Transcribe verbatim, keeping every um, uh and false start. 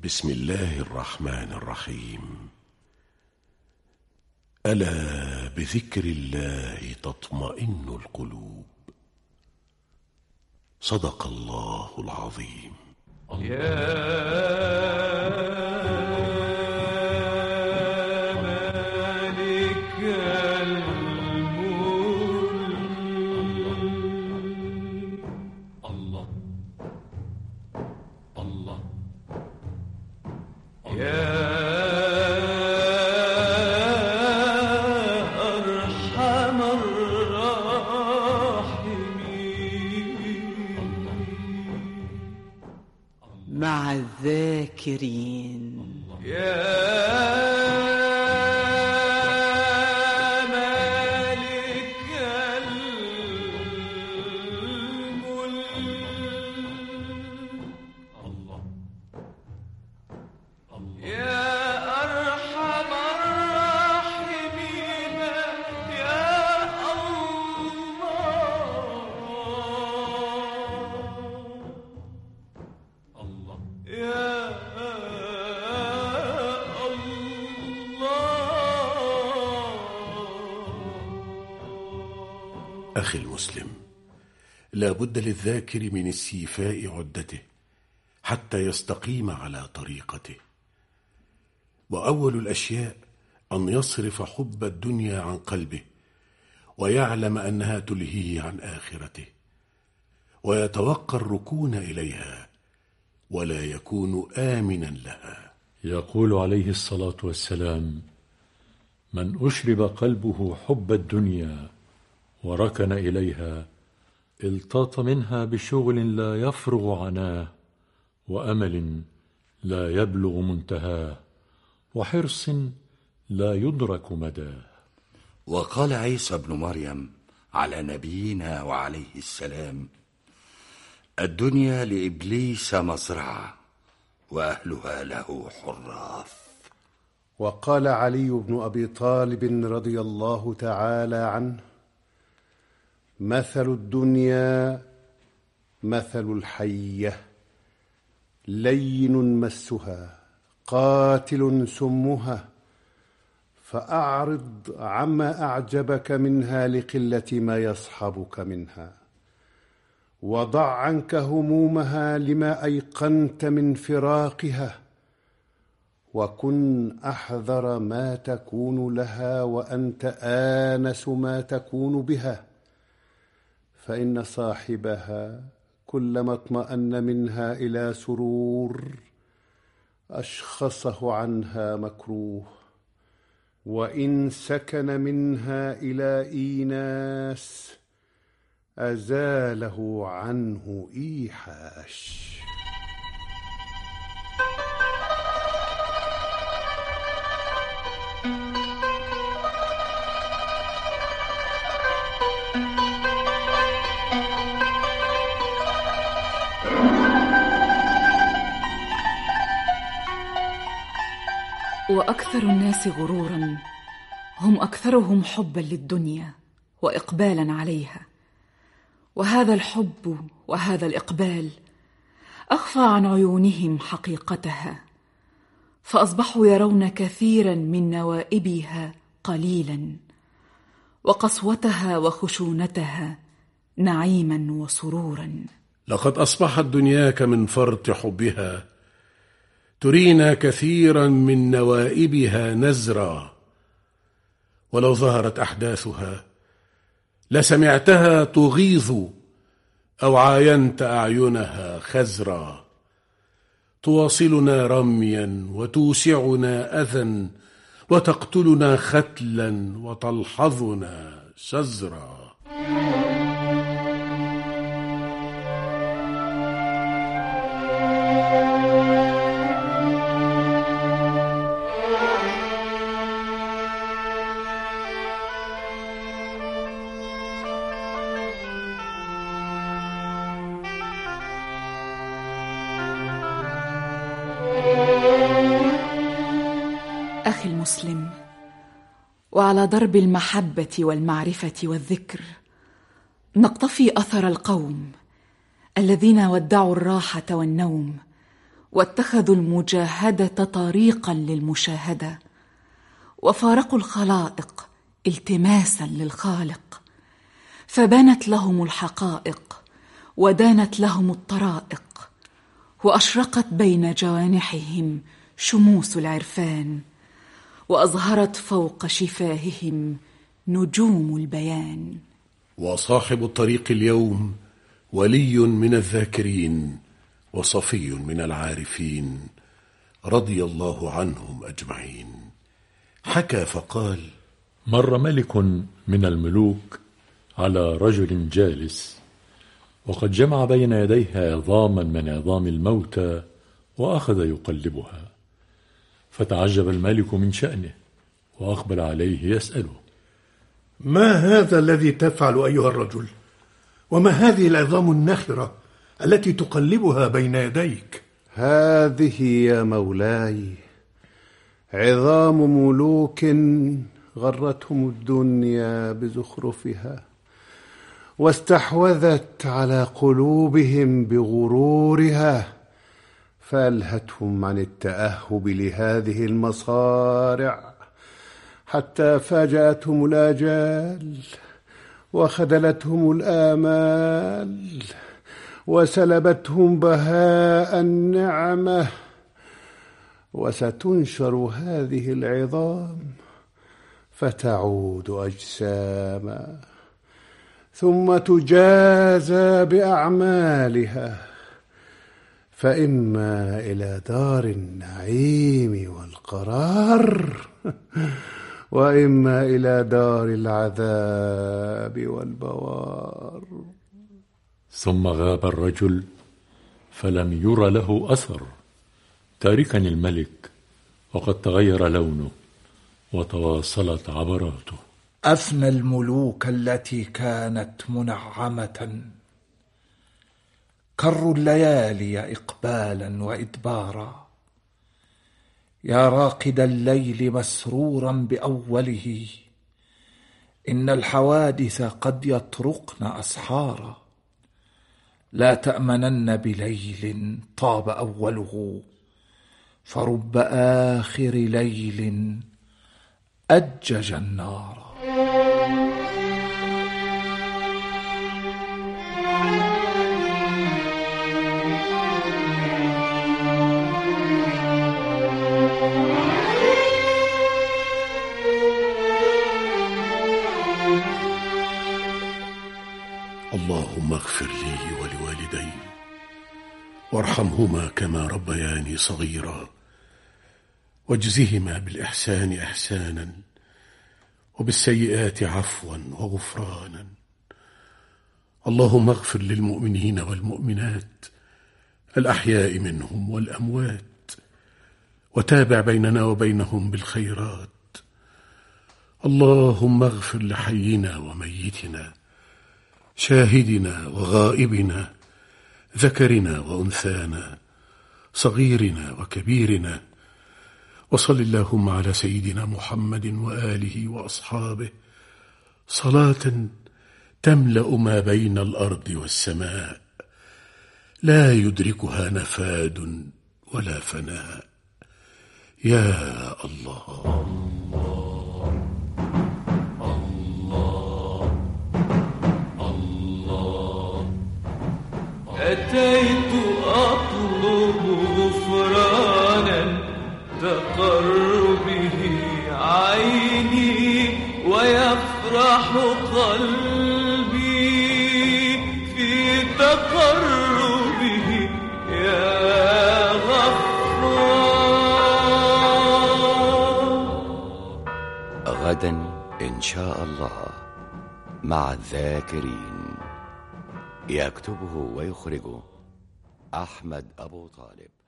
بسم الله الرحمن الرحيم. ألا بذكر الله تطمئن القلوب. صدق الله العظيم. يا مع الذاكرين. يا مالك الملك. يا أرحم الراحمين. يا الله. يا أخي المسلم، لا بد للذاكر من استيفاء عدته حتى يستقيم على طريقته، وأول الأشياء أن يصرف حب الدنيا عن قلبه ويعلم أنها تلهيه عن آخرته، ويتوقى الركون إليها ولا يكون آمنا لها. يقول عليه الصلاة والسلام: من أشرب قلبه حب الدنيا وركن إليها التاط منها بشغل لا يفرغ عناه، وأمل لا يبلغ منتهاه، وحرص لا يدرك مداه. وقال عيسى ابن مريم على نبينا وعليه السلام: الدنيا لإبليس مزرعة وأهلها له حراث. وقال علي بن أبي طالب رضي الله تعالى عنه: مثل الدنيا مثل الحية، لين مسها قاتل سمها، فأعرض عما أعجبك منها لقلة ما يصحبك منها، وضع عنك همومها لما أيقنت من فراقها، وكن أحذر ما تكون لها وأنت آنس ما تكون بها، فإن صاحبها كلما اطمأن منها إلى سرور أشخصه عنها مكروه، وإن سكن منها إلى إيناس أزاله عنه إيحاش. وأكثر الناس غرورا هم أكثرهم حبا للدنيا وإقبالا عليها، وهذا الحب وهذا الإقبال أخفى عن عيونهم حقيقتها، فأصبحوا يرون كثيرا من نوائبها قليلا، وقسوتها وخشونتها نعيما وسرورا. لقد أصبحت دنياك من فرط حبها ترينا كثيرا من نوائبها نزرا، ولو ظهرت أحداثها لسمعتها تغيظ أو عاينت أعينها خزرا، تواصلنا رميا وتوسعنا أذى وتقتلنا ختلا وتلحظنا شزرا. أخي المسلم، وعلى درب المحبة والمعرفة والذكر نقتفي أثر القوم الذين ودعوا الراحة والنوم واتخذوا المجاهدة طريقا للمشاهدة، وفارقوا الخلائق التماسا للخالق، فبانت لهم الحقائق ودانت لهم الطرائق، وأشرقت بين جوانحهم شموس العرفان، وأظهرت فوق شفاههم نجوم البيان. وصاحب الطريق اليوم ولي من الذاكرين وصفي من العارفين رضي الله عنهم أجمعين. حكى فقال: مر ملك من الملوك على رجل جالس، وقد جمع بين يديه عظاما من عظام الموتى وأخذ يقلبها، فتعجب الملك من شأنه وأقبل عليه يسأله: ما هذا الذي تفعل أيها الرجل؟ وما هذه العظام النخرة التي تقلبها بين يديك؟ هذه يا مولاي عظام ملوك غرتهم الدنيا بزخرفها، واستحوذت على قلوبهم بغرورها، فألهتهم عن التأهب لهذه المصارع، حتى فاجأتهم الآجال وخذلتهم الآمال وسلبتهم بهاء النعمة. وستنشر هذه العظام فتعود أجساما، ثم تجازى بأعمالها، فإما إلى دار النعيم والقرار، وإما إلى دار العذاب والبوار. ثم غاب الرجل فلم ير له أثر، تاركا الملك وقد تغير لونه وتواصلت عبراته. أفنى الملوك التي كانت منعمة، كروا الليالي إقبالا وإدبارا، يا راقد الليل مسرورا بأوله، إن الحوادث قد يطرقن أسحارا، لا تأمنن بليل طاب أوله، فرب آخر ليل أجج النار. اللهم اغفر لي ولوالدي وارحمهما كما ربياني صغيرا، واجزهما بالإحسان إحسانا وبالسيئات عفوا وغفرانا. اللهم اغفر للمؤمنين والمؤمنات الأحياء منهم والأموات، وتابع بيننا وبينهم بالخيرات. اللهم اغفر لحينا وميتنا، شاهدنا وغائبنا، ذكرنا وأنثانا، صغيرنا وكبيرنا، وصل اللهم على سيدنا محمد وآله وأصحابه صلاة تملأ ما بين الأرض والسماء، لا يدركها نفاد ولا فناء. يا الله. أتيت أطلب غفرانا تقر به عيني، ويفرح قلبي في تقربه يا غفار. غدا إن شاء الله مع الذاكرين، يكتبه ويخرجه أحمد أبو طالب.